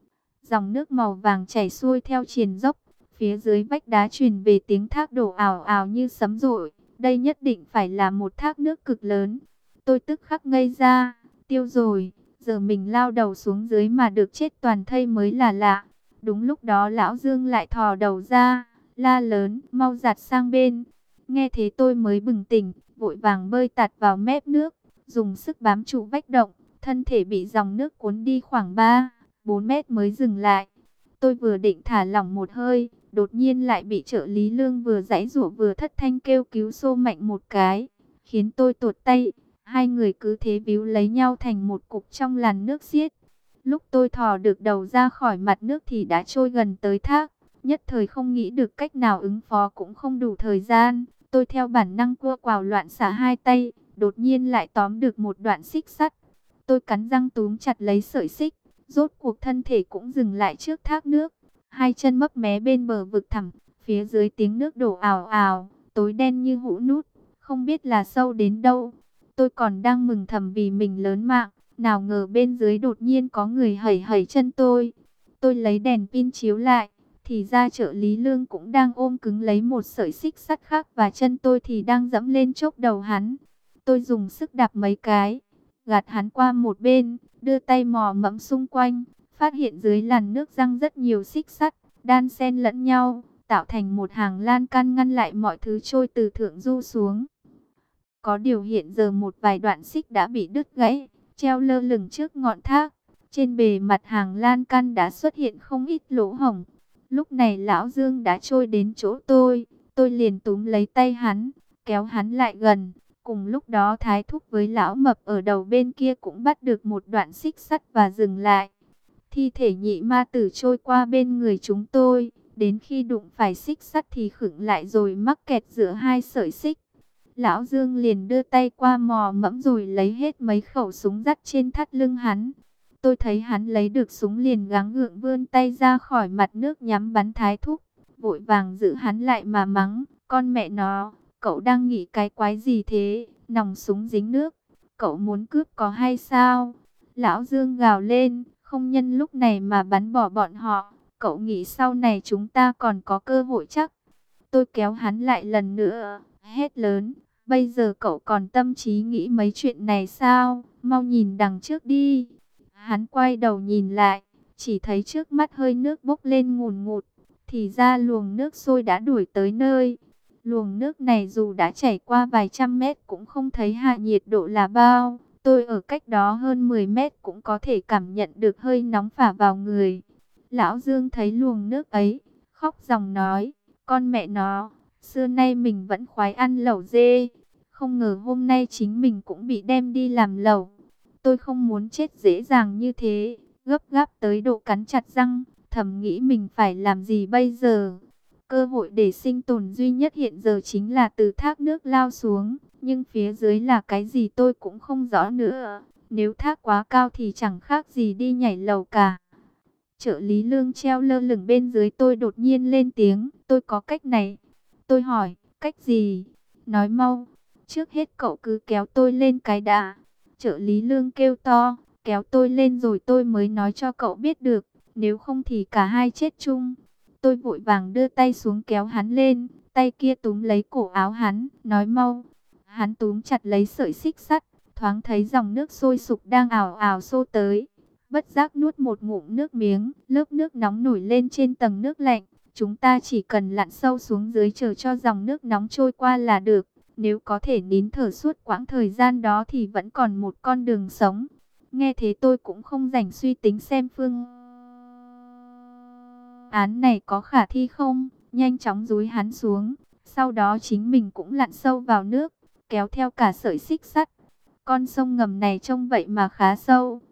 Dòng nước màu vàng chảy xuôi theo triền dốc, phía dưới vách đá truyền về tiếng thác đổ ào ào như sấm dội, đây nhất định phải là một thác nước cực lớn. Tôi tức khắc ngây ra, tiêu rồi, giờ mình lao đầu xuống dưới mà được chết toàn thây mới là lạ. Đúng lúc đó Lão Dương lại thò đầu ra, la lớn, mau giặt sang bên. Nghe thế tôi mới bừng tỉnh, vội vàng bơi tạt vào mép nước, dùng sức bám trụ vách động, thân thể bị dòng nước cuốn đi khoảng 3-4 mét mới dừng lại. Tôi vừa định thả lỏng một hơi, đột nhiên lại bị trợ lý Lương vừa giãy giụa vừa thất thanh kêu cứu xô mạnh một cái, khiến tôi tuột tay. Hai người cứ thế víu lấy nhau thành một cục trong làn nước xiết. Lúc tôi thò được đầu ra khỏi mặt nước thì đã trôi gần tới thác. Nhất thời không nghĩ được cách nào ứng phó, cũng không đủ thời gian. Tôi theo bản năng cua quào loạn xả hai tay, đột nhiên lại tóm được một đoạn xích sắt. Tôi cắn răng túm chặt lấy sợi xích, rốt cuộc thân thể cũng dừng lại trước thác nước. Hai chân mấp mé bên bờ vực thẳm, phía dưới tiếng nước đổ ào ào, tối đen như hũ nút, không biết là sâu đến đâu. Tôi còn đang mừng thầm vì mình lớn mạng, nào ngờ bên dưới đột nhiên có người hẩy hẩy chân tôi. Tôi lấy đèn pin chiếu lại, thì ra trợ lý Lương cũng đang ôm cứng lấy một sợi xích sắt khác và chân tôi thì đang dẫm lên chốc đầu hắn. Tôi dùng sức đạp mấy cái, gạt hắn qua một bên, đưa tay mò mẫm xung quanh, phát hiện dưới làn nước răng rất nhiều xích sắt, đan xen lẫn nhau, tạo thành một hàng lan can ngăn lại mọi thứ trôi từ thượng du xuống. Có điều hiện giờ một vài đoạn xích đã bị đứt gãy, treo lơ lửng trước ngọn thác. Trên bề mặt hàng lan can đã xuất hiện không ít lỗ hổng. Lúc này Lão Dương đã trôi đến chỗ tôi liền túm lấy tay hắn, kéo hắn lại gần. Cùng lúc đó Thái Thúc với Lão Mập ở đầu bên kia cũng bắt được một đoạn xích sắt và dừng lại. Thi thể nhị ma tử trôi qua bên người chúng tôi, đến khi đụng phải xích sắt thì khựng lại rồi mắc kẹt giữa hai sợi xích. Lão Dương liền đưa tay qua mò mẫm rồi lấy hết mấy khẩu súng dắt trên thắt lưng hắn. Tôi thấy hắn lấy được súng liền gắng gượng vươn tay ra khỏi mặt nước nhắm bắn Thái Thúc. Vội vàng giữ hắn lại mà mắng, con mẹ nó, cậu đang nghĩ cái quái gì thế, nòng súng dính nước, cậu muốn cướp có hay sao? Lão Dương gào lên, không nhân lúc này mà bắn bỏ bọn họ, cậu nghĩ sau này chúng ta còn có cơ hội chắc? Tôi kéo hắn lại lần nữa, hét lớn, bây giờ cậu còn tâm trí nghĩ mấy chuyện này sao? Mau nhìn đằng trước đi. Hắn quay đầu nhìn lại, chỉ thấy trước mắt hơi nước bốc lên ngùn ngụt, thì ra luồng nước sôi đã đuổi tới nơi. Luồng nước này dù đã chảy qua vài trăm mét cũng không thấy hạ nhiệt độ là bao. Tôi ở cách đó hơn 10 mét cũng có thể cảm nhận được hơi nóng phả vào người. Lão Dương thấy luồng nước ấy, khóc ròng nói, con mẹ nó, xưa nay mình vẫn khoái ăn lẩu dê, không ngờ hôm nay chính mình cũng bị đem đi làm lẩu. Tôi không muốn chết dễ dàng như thế, gấp gáp tới độ cắn chặt răng, thầm nghĩ mình phải làm gì bây giờ. Cơ hội để sinh tồn duy nhất hiện giờ chính là từ thác nước lao xuống, nhưng phía dưới là cái gì tôi cũng không rõ nữa. Nếu thác quá cao thì chẳng khác gì đi nhảy lầu cả. Trợ lý Lương treo lơ lửng bên dưới tôi đột nhiên lên tiếng, tôi có cách này. Tôi hỏi, cách gì? Nói mau, trước hết cậu cứ kéo tôi lên cái đã. Trợ lý Lương kêu to, kéo tôi lên rồi tôi mới nói cho cậu biết được, nếu không thì cả hai chết chung. Tôi vội vàng đưa tay xuống kéo hắn lên, tay kia túm lấy cổ áo hắn, nói mau. Hắn túm chặt lấy sợi xích sắt, thoáng thấy dòng nước sôi sục đang ào ào xô tới. Bất giác nuốt một ngụm nước miếng, lớp nước nóng nổi lên trên tầng nước lạnh. Chúng ta chỉ cần lặn sâu xuống dưới chờ cho dòng nước nóng trôi qua là được. Nếu có thể nín thở suốt quãng thời gian đó thì vẫn còn một con đường sống. Nghe thế tôi cũng không rảnh suy tính xem phương án này có khả thi không. Nhanh chóng dúi hắn xuống. Sau đó chính mình cũng lặn sâu vào nước, kéo theo cả sợi xích sắt. Con sông ngầm này trông vậy mà khá sâu.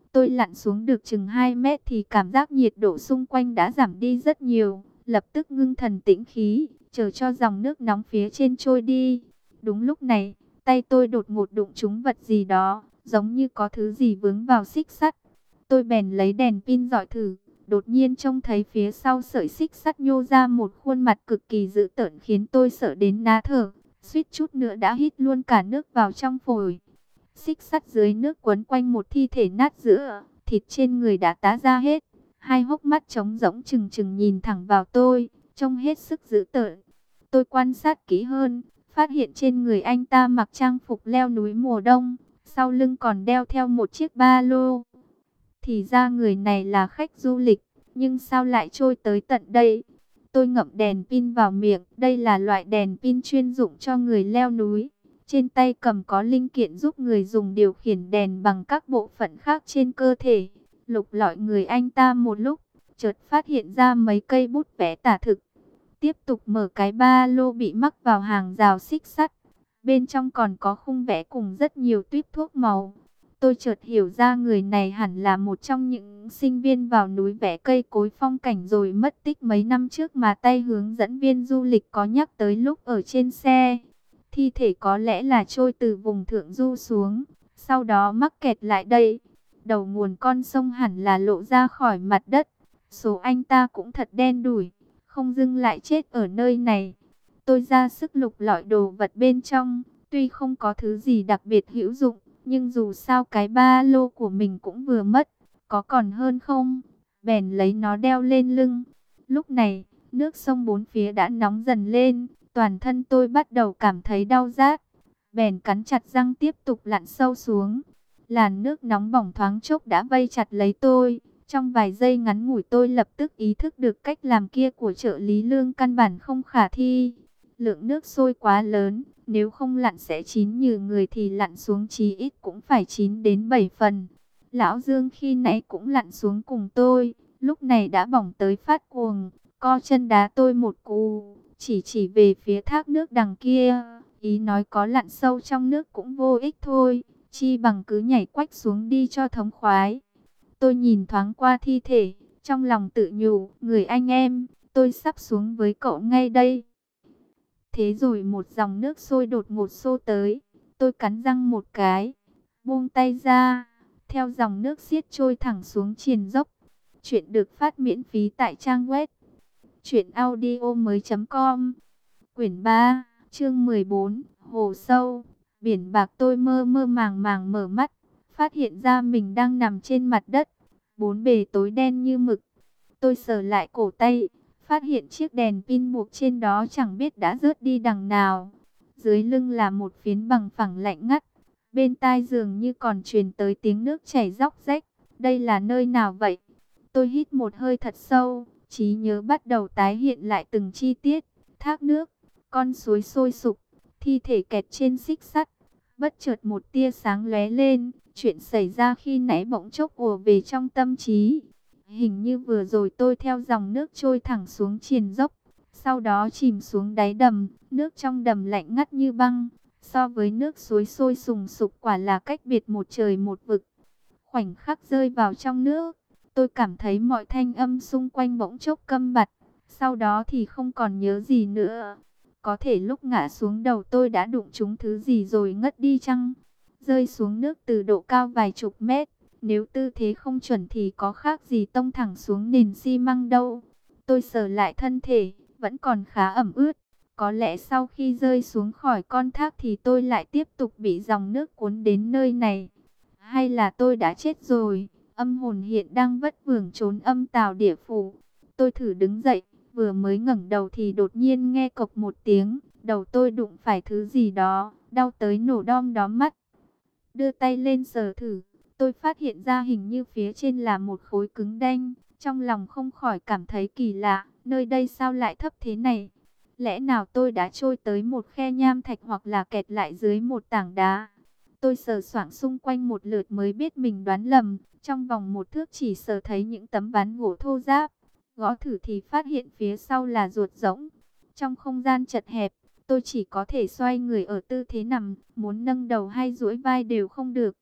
Tôi lặn xuống được chừng 2 mét thì cảm giác nhiệt độ xung quanh đã giảm đi rất nhiều. Lập tức ngưng thần tĩnh khí, chờ cho dòng nước nóng phía trên trôi đi. Đúng lúc này, tay tôi đột ngột đụng trúng vật gì đó, giống như có thứ gì vướng vào xích sắt. Tôi bèn lấy đèn pin dọi thử, đột nhiên trông thấy phía sau sợi xích sắt nhô ra một khuôn mặt cực kỳ dữ tợn khiến tôi sợ đến ná thở, suýt chút nữa đã hít luôn cả nước vào trong phổi. Xích sắt dưới nước quấn quanh một thi thể nát giữa, thịt trên người đã tá ra hết. Hai hốc mắt trống rỗng trừng trừng nhìn thẳng vào tôi, trông hết sức dữ tợn. Tôi quan sát kỹ hơn, phát hiện trên người anh ta mặc trang phục leo núi mùa đông, sau lưng còn đeo theo một chiếc ba lô. Thì ra người này là khách du lịch, nhưng sao lại trôi tới tận đây? Tôi ngậm đèn pin vào miệng, đây là loại đèn pin chuyên dụng cho người leo núi. Trên tay cầm có linh kiện giúp người dùng điều khiển đèn bằng các bộ phận khác trên cơ thể. Lục lọi người anh ta một lúc, chợt phát hiện ra mấy cây bút vẽ tả thực. Tiếp tục mở cái ba lô bị mắc vào hàng rào xích sắt. Bên trong còn có khung vẽ cùng rất nhiều tuýp thuốc màu. Tôi chợt hiểu ra người này hẳn là một trong những sinh viên vào núi vẽ cây cối phong cảnh rồi mất tích mấy năm trước mà tay hướng dẫn viên du lịch có nhắc tới lúc ở trên xe. Thi thể có lẽ là trôi từ vùng thượng du xuống, sau đó mắc kẹt lại đây. Đầu nguồn con sông hẳn là lộ ra khỏi mặt đất. Số anh ta cũng thật đen đủi, không dưng lại chết ở nơi này. Tôi ra sức lục lọi đồ vật bên trong, tuy không có thứ gì đặc biệt hữu dụng, nhưng dù sao cái ba lô của mình cũng vừa mất, có còn hơn không? Bèn lấy nó đeo lên lưng. Lúc này, nước sông bốn phía đã nóng dần lên, toàn thân tôi bắt đầu cảm thấy đau rát. Bèn cắn chặt răng tiếp tục lặn sâu xuống. Làn nước nóng bỏng thoáng chốc đã vây chặt lấy tôi. Trong vài giây ngắn ngủi tôi lập tức ý thức được cách làm kia của trợ lý Lương căn bản không khả thi. Lượng nước sôi quá lớn, nếu không lặn sẽ chín như người thì lặn xuống chí ít cũng phải 9 đến 7 phần. Lão Dương khi nãy cũng lặn xuống cùng tôi, lúc này đã bỏng tới phát cuồng, co chân đá tôi một cú, chỉ về phía thác nước đằng kia, ý nói có lặn sâu trong nước cũng vô ích thôi, chi bằng cứ nhảy quách xuống đi cho thống khoái. Tôi nhìn thoáng qua thi thể, trong lòng tự nhủ, người anh em, tôi sắp xuống với cậu ngay đây. Thế rồi một dòng nước sôi đột ngột xô tới, tôi cắn răng một cái, buông tay ra, theo dòng nước xiết trôi thẳng xuống triền dốc. Chuyện được phát miễn phí tại trang web truyệnaudiomoi.com. Quyển 3, chương 14, Hồ sâu, biển bạc. Tôi mơ mơ màng màng mở mắt, phát hiện ra mình đang nằm trên mặt đất, bốn bề tối đen như mực. Tôi sờ lại cổ tay, phát hiện chiếc đèn pin buộc trên đó chẳng biết đã rớt đi đằng nào. Dưới lưng là một phiến bằng phẳng lạnh ngắt, bên tai dường như còn truyền tới tiếng nước chảy róc rách. Đây là nơi nào vậy? Tôi hít một hơi thật sâu, trí nhớ bắt đầu tái hiện lại từng chi tiết. Thác nước, con suối sôi sục, thi thể kẹt trên xích sắt. Bất chợt một tia sáng lóe lên, chuyện xảy ra khi nãy bỗng chốc ùa về trong tâm trí. Hình như vừa rồi tôi theo dòng nước trôi thẳng xuống triền dốc, sau đó chìm xuống đáy đầm, nước trong đầm lạnh ngắt như băng. So với nước suối sôi sùng sục quả là cách biệt một trời một vực. Khoảnh khắc rơi vào trong nước, tôi cảm thấy mọi thanh âm xung quanh bỗng chốc câm bặt, sau đó thì không còn nhớ gì nữa. Có thể lúc ngã xuống đầu tôi đã đụng trúng thứ gì rồi ngất đi chăng? Rơi xuống nước từ độ cao vài chục mét, nếu tư thế không chuẩn thì có khác gì tông thẳng xuống nền xi măng đâu. Tôi sờ lại thân thể, vẫn còn khá ẩm ướt. Có lẽ sau khi rơi xuống khỏi con thác thì tôi lại tiếp tục bị dòng nước cuốn đến nơi này. Hay là tôi đã chết rồi, âm hồn hiện đang vất vưởng trốn âm tào địa phủ. Tôi thử đứng dậy, vừa mới ngẩng đầu thì đột nhiên nghe cộc một tiếng, đầu tôi đụng phải thứ gì đó, đau tới nổ đom đóm mắt. Đưa tay lên sờ thử, tôi phát hiện ra hình như phía trên là một khối cứng đanh, trong lòng không khỏi cảm thấy kỳ lạ, nơi đây sao lại thấp thế này? Lẽ nào tôi đã trôi tới một khe nham thạch hoặc là kẹt lại dưới một tảng đá? Tôi sờ soạng xung quanh một lượt mới biết mình đoán lầm, trong vòng một thước chỉ sờ thấy những tấm ván gỗ thô ráp. Gõ thử thì phát hiện phía sau là ruột rỗng. Trong không gian chật hẹp, tôi chỉ có thể xoay người ở tư thế nằm, muốn nâng đầu hay duỗi vai đều không được.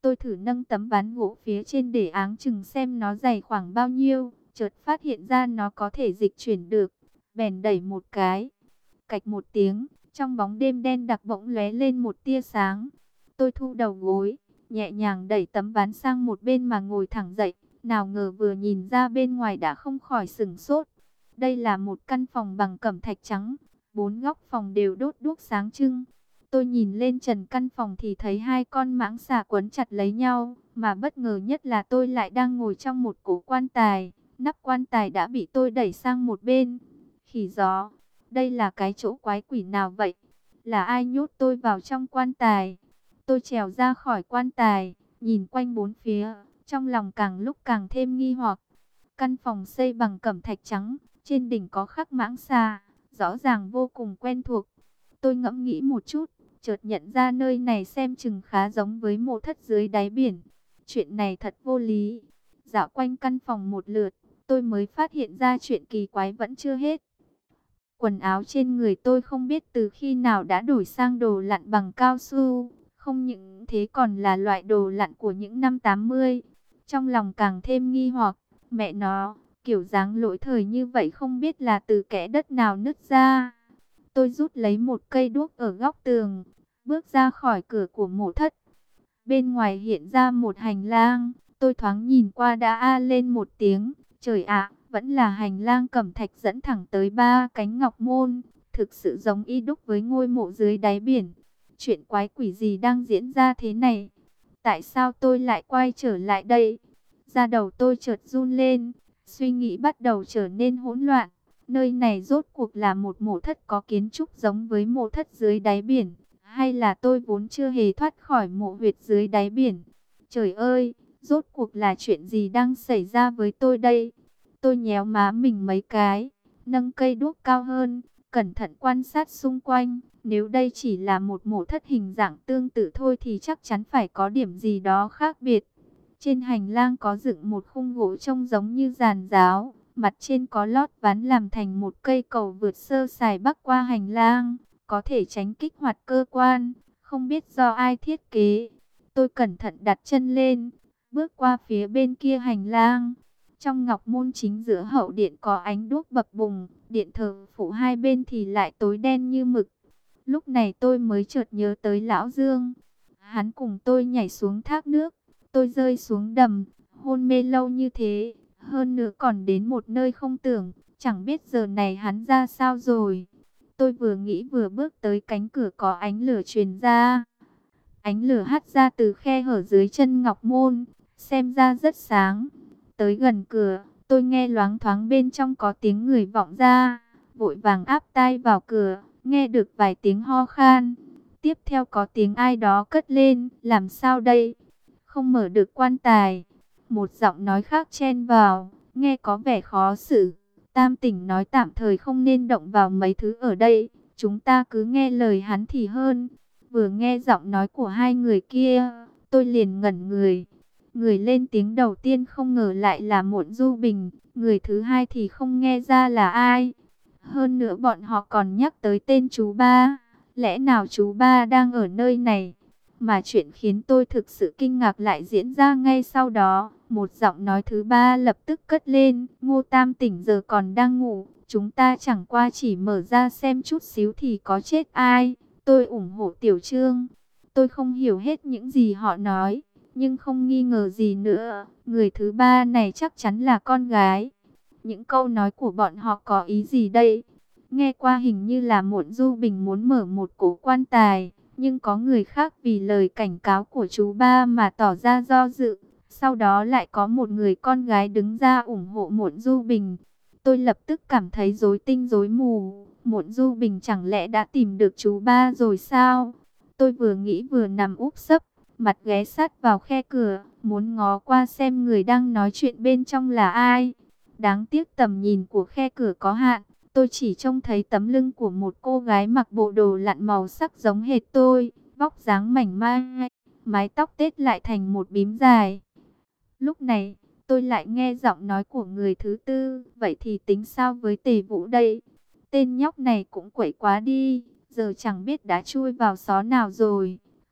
Tôi thử nâng tấm ván gỗ phía trên để áng chừng xem nó dày khoảng bao nhiêu, chợt phát hiện ra nó có thể dịch chuyển được, bèn đẩy một cái. Cạch một tiếng, trong bóng đêm đen đặc bỗng lóe lên một tia sáng. Tôi thu đầu gối, nhẹ nhàng đẩy tấm ván sang một bên mà ngồi thẳng dậy. Nào ngờ vừa nhìn ra bên ngoài đã không khỏi sửng sốt. Đây là một căn phòng bằng cẩm thạch trắng, bốn góc phòng đều đốt đuốc sáng trưng. Tôi nhìn lên trần căn phòng thì thấy hai con mãng xà quấn chặt lấy nhau, mà bất ngờ nhất là tôi lại đang ngồi trong một cổ quan tài. Nắp quan tài đã bị tôi đẩy sang một bên. Khỉ gió, đây là cái chỗ quái quỷ nào vậy? Là ai nhốt tôi vào trong quan tài? Tôi trèo ra khỏi quan tài, nhìn quanh bốn phía, trong lòng càng lúc càng thêm nghi hoặc. Căn phòng xây bằng cẩm thạch trắng, trên đỉnh có khắc mãng xà, rõ ràng vô cùng quen thuộc. Tôi ngẫm nghĩ một chút, chợt nhận ra nơi này xem chừng khá giống với mộ thất dưới đáy biển. Chuyện này thật vô lý. Dạo quanh căn phòng một lượt, tôi mới phát hiện ra chuyện kỳ quái vẫn chưa hết. Quần áo trên người tôi không biết từ khi nào đã đổi sang đồ lặn bằng cao su. Không những thế còn là loại đồ lặn của những năm 80. Trong lòng càng thêm nghi hoặc, mẹ nó, kiểu dáng lỗi thời như vậy không biết là từ kẽ đất nào nứt ra. Tôi rút lấy một cây đuốc ở góc tường, bước ra khỏi cửa của mộ thất. Bên ngoài hiện ra một hành lang, tôi thoáng nhìn qua đã a lên một tiếng. Trời ạ, vẫn là hành lang cẩm thạch dẫn thẳng tới ba cánh ngọc môn, thực sự giống y đúc với ngôi mộ dưới đáy biển. Chuyện quái quỷ gì đang diễn ra thế này? Tại sao tôi lại quay trở lại đây? Da đầu tôi chợt run lên, suy nghĩ bắt đầu trở nên hỗn loạn. Nơi này rốt cuộc là một mộ thất có kiến trúc giống với mộ thất dưới đáy biển, hay là tôi vốn chưa hề thoát khỏi mộ huyệt dưới đáy biển? Trời ơi, rốt cuộc là chuyện gì đang xảy ra với tôi đây? Tôi nhéo má mình mấy cái, nâng cây đuốc cao hơn, cẩn thận quan sát xung quanh. Nếu đây chỉ là một mộ thất hình dạng tương tự thôi thì chắc chắn phải có điểm gì đó khác biệt. Trên hành lang có dựng một khung gỗ trông giống như giàn giáo, mặt trên có lót ván làm thành một cây cầu vượt sơ sài bắc qua hành lang, có thể tránh kích hoạt cơ quan, không biết do ai thiết kế. Tôi cẩn thận đặt chân lên, bước qua phía bên kia hành lang. Trong ngọc môn chính giữa hậu điện có ánh đuốc bập bùng, điện thờ phụ hai bên thì lại tối đen như mực. Lúc này tôi mới chợt nhớ tới Lão Dương. Hắn cùng tôi nhảy xuống thác nước, tôi rơi xuống đầm, hôn mê lâu như thế. Hơn nữa còn đến một nơi không tưởng, chẳng biết giờ này hắn ra sao rồi. Tôi vừa nghĩ vừa bước tới cánh cửa có ánh lửa truyền ra. Ánh lửa hắt ra từ khe hở dưới chân ngọc môn, xem ra rất sáng. Tới gần cửa, tôi nghe loáng thoáng bên trong có tiếng người vọng ra, vội vàng áp tai vào cửa, nghe được vài tiếng ho khan. Tiếp theo có tiếng ai đó cất lên, làm sao đây? Không mở được quan tài. Một giọng nói khác chen vào, nghe có vẻ khó xử. Tam Tỉnh nói tạm thời không nên động vào mấy thứ ở đây, chúng ta cứ nghe lời hắn thì hơn. Vừa nghe giọng nói của hai người kia, tôi liền ngẩn người. Người lên tiếng đầu tiên không ngờ lại là Muộn Du Bình, người thứ hai thì không nghe ra là ai. Hơn nữa bọn họ còn nhắc tới tên chú ba, lẽ nào chú ba đang ở nơi này? Mà chuyện khiến tôi thực sự kinh ngạc lại diễn ra ngay sau đó. Một giọng nói thứ ba lập tức cất lên, Ngô Tam Tỉnh giờ còn đang ngủ, chúng ta chẳng qua chỉ mở ra xem chút xíu thì có chết ai. Tôi ủng hộ Tiểu Trương. Tôi không hiểu hết những gì họ nói, nhưng không nghi ngờ gì nữa, người thứ ba này chắc chắn là con gái. Những câu nói của bọn họ có ý gì đây? Nghe qua hình như là Muộn Du Bình muốn mở một cổ quan tài, nhưng có người khác vì lời cảnh cáo của chú ba mà tỏ ra do dự. Sau đó lại có một người con gái đứng ra ủng hộ Muộn Du Bình. Tôi lập tức cảm thấy rối tinh rối mù. Muộn Du Bình chẳng lẽ đã tìm được chú ba rồi sao? Tôi vừa nghĩ vừa nằm úp sấp, mặt ghé sát vào khe cửa, muốn ngó qua xem người đang nói chuyện bên trong là ai. Đáng tiếc tầm nhìn của khe cửa có hạn, tôi chỉ trông thấy tấm lưng của một cô gái mặc bộ đồ lặn màu sắc giống hệt tôi, vóc dáng mảnh mai, mái tóc tết lại thành một bím dài. Lúc này, tôi lại nghe giọng nói của người thứ tư, vậy thì tính sao với Tề Vũ đây? Tên nhóc này cũng quậy quá đi, giờ chẳng biết đã chui vào xó nào rồi.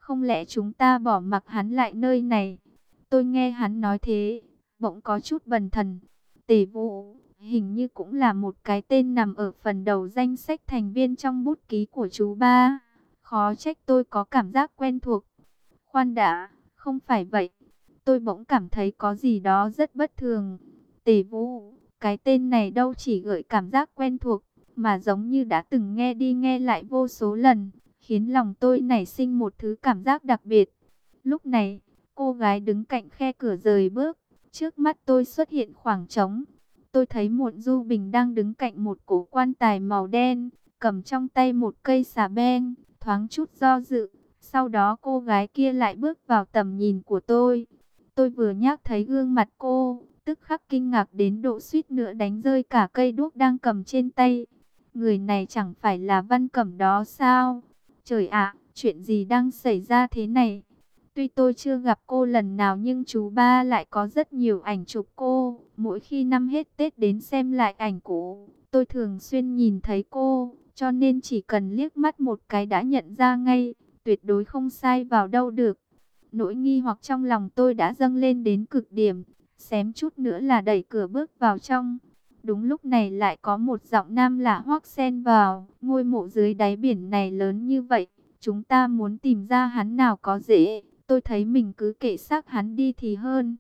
Không lẽ chúng ta bỏ mặc hắn lại nơi này? Tôi nghe hắn nói thế, bỗng có chút bần thần. Tề Vũ, hình như cũng là một cái tên nằm ở phần đầu danh sách thành viên trong bút ký của chú ba. Khó trách tôi có cảm giác quen thuộc. Khoan đã, không phải vậy. Tôi bỗng cảm thấy có gì đó rất bất thường. Tề Vũ, cái tên này đâu chỉ gợi cảm giác quen thuộc, mà giống như đã từng nghe đi nghe lại vô số lần, khiến lòng tôi nảy sinh một thứ cảm giác đặc biệt. Lúc này, cô gái đứng cạnh khe cửa rời bước, trước mắt tôi xuất hiện khoảng trống. Tôi thấy Muộn Du Bình đang đứng cạnh một cổ quan tài màu đen, cầm trong tay một cây xà beng, thoáng chút do dự. Sau đó cô gái kia lại bước vào tầm nhìn của tôi. Tôi vừa nhắc thấy gương mặt cô, tức khắc kinh ngạc đến độ suýt nữa đánh rơi cả cây đuốc đang cầm trên tay. Người này chẳng phải là Văn Cẩm đó sao? Trời ạ, chuyện gì đang xảy ra thế này? Tuy tôi chưa gặp cô lần nào nhưng chú ba lại có rất nhiều ảnh chụp cô. Mỗi khi năm hết Tết đến xem lại ảnh cũ, tôi thường xuyên nhìn thấy cô, cho nên chỉ cần liếc mắt một cái đã nhận ra ngay, tuyệt đối không sai vào đâu được. Nỗi nghi hoặc trong lòng tôi đã dâng lên đến cực điểm, xém chút nữa là đẩy cửa bước vào trong. Đúng lúc này lại có một giọng nam lạ hoắc xen vào, ngôi mộ dưới đáy biển này lớn như vậy, chúng ta muốn tìm ra hắn nào có dễ, tôi thấy mình cứ kệ xác hắn đi thì hơn.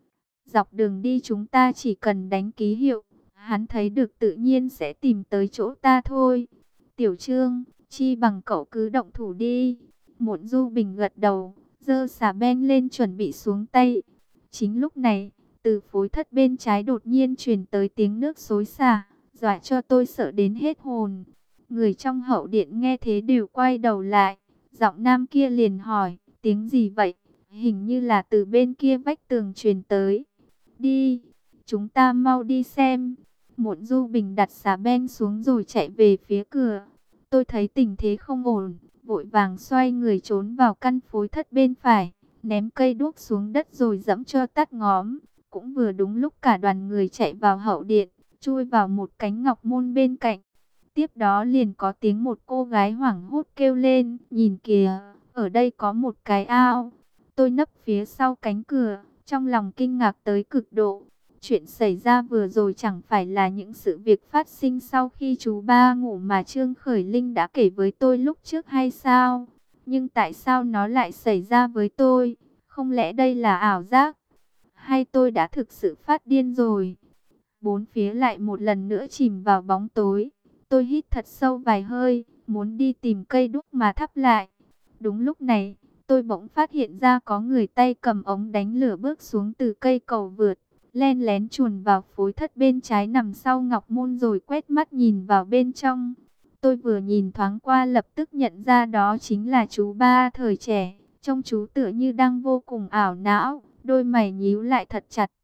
Dọc đường đi chúng ta chỉ cần đánh ký hiệu, hắn thấy được tự nhiên sẽ tìm tới chỗ ta thôi. Tiểu Trương, chi bằng cậu cứ động thủ đi. Muộn Du Bình gật đầu, giơ xà beng lên chuẩn bị xuống tay. Chính lúc này, từ phối thất bên trái đột nhiên truyền tới tiếng nước xối xả, dọa cho tôi sợ đến hết hồn. Người trong hậu điện nghe thế đều quay đầu lại, giọng nam kia liền hỏi, tiếng gì vậy? Hình như là từ bên kia vách tường truyền tới. Đi, chúng ta mau đi xem. Muộn Du Bình đặt xà beng xuống rồi chạy về phía cửa. Tôi thấy tình thế không ổn, vội vàng xoay người trốn vào căn phối thất bên phải, ném cây đuốc xuống đất rồi dẫm cho tắt ngóm. Cũng vừa đúng lúc cả đoàn người chạy vào hậu điện, chui vào một cánh ngọc môn bên cạnh. Tiếp đó liền có tiếng một cô gái hoảng hốt kêu lên, nhìn kìa, ở đây có một cái ao. Tôi nấp phía sau cánh cửa, trong lòng kinh ngạc tới cực độ. Chuyện xảy ra vừa rồi chẳng phải là những sự việc phát sinh sau khi chú ba ngủ mà Trương Khởi Linh đã kể với tôi lúc trước hay sao? Nhưng tại sao nó lại xảy ra với tôi? Không lẽ đây là ảo giác? Hay tôi đã thực sự phát điên rồi? Bốn phía lại một lần nữa chìm vào bóng tối. Tôi hít thật sâu vài hơi, muốn đi tìm cây đuốc mà thắp lại. Đúng lúc này, tôi bỗng phát hiện ra có người tay cầm ống đánh lửa bước xuống từ cây cầu vượt, len lén chuồn vào phối thất bên trái nằm sau ngọc môn rồi quét mắt nhìn vào bên trong. Tôi vừa nhìn thoáng qua lập tức nhận ra đó chính là chú ba thời trẻ, trông chú tựa như đang vô cùng ảo não, đôi mày nhíu lại thật chặt.